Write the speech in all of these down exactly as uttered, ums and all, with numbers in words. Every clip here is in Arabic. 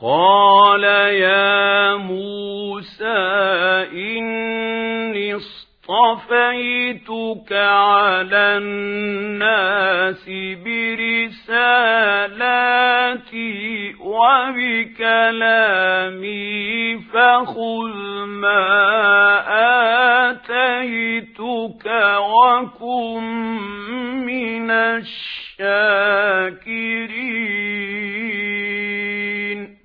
قال يا موسى إني اصطفيتك على الناس برسالاتي وبكلامي فخذ ما آتيتك وكن من الشاكرين.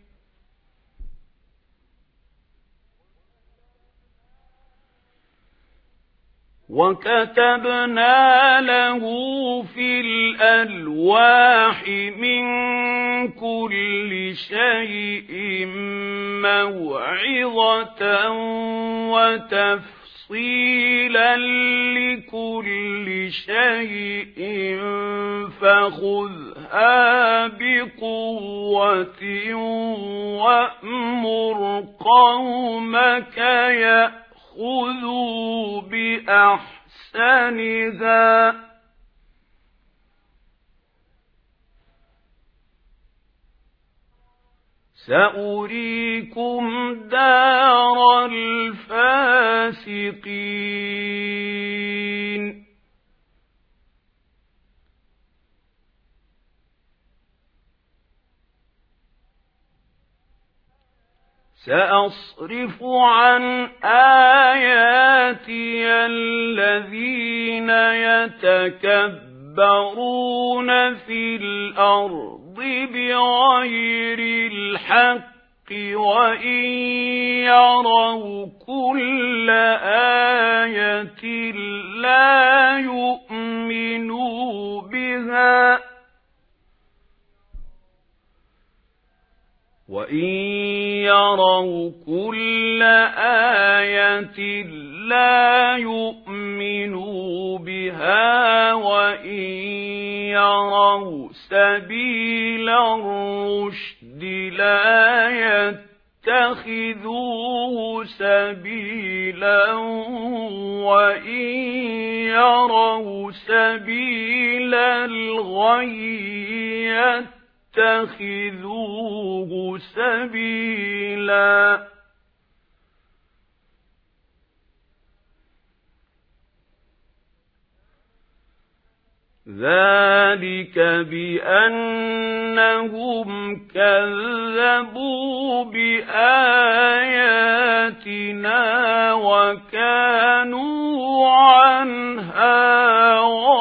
وكتبنا له في الألواح من كل شيء موعظة وتفصيلا لكل شيء فخذها بقوة وأمر قومك يأخذوا خذوا بأحسنها سأريكم دار الفاسقين. سأصرف عن آياتي الذين يتكبرون في الأرض بغير الحق وإن يروا كل آية لا يؤمنوا بها وإن يروا كل آية لا يؤمنوا بها وإن يروا سبيل الرشد لا يتخذوه سبيلا وإن يروا سبيل الغي اتخذوه سبيلا. ذلك بأنهم كذبوا بآياتنا وكانوا عنها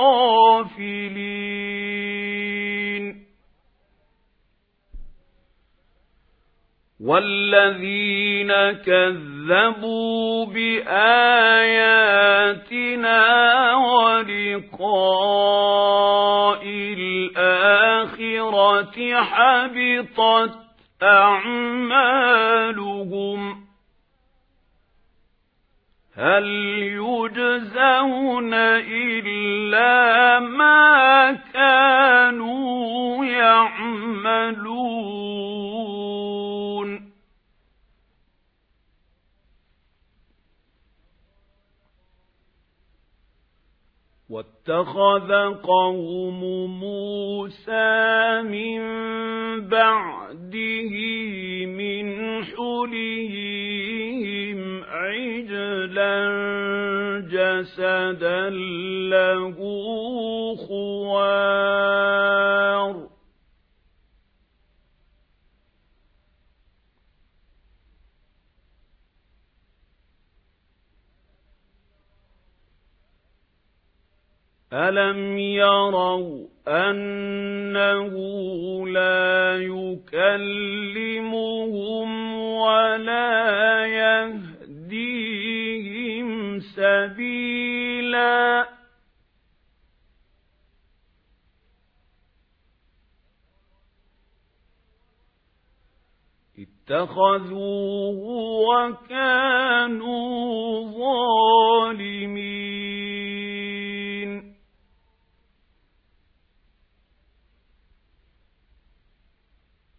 غافلين. والذين كذبوا بآياتنا ولقاء الآخرة حبطت أعمالهم هل يجزون إلا ما كانوا يعملون. واتخذ قوم موسى من بعده من حليهم عجلا جسدا له خوار ألم يروا أنه لا يكلمهم ولا يهديهم سبيلا اتخذوه وكانوا ظالمين.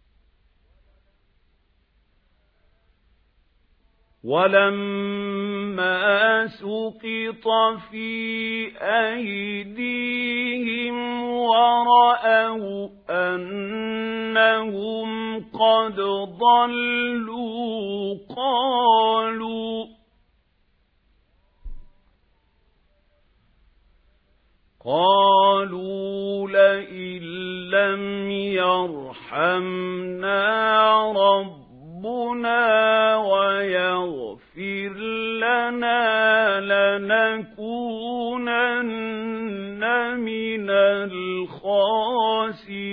ولما ما سقط في أيديهم ورأوا أنهم قد ضلوا قالوا قالوا لئن لم يرحمنا ربنا ويغفر لنا لنكونن من الخاسرين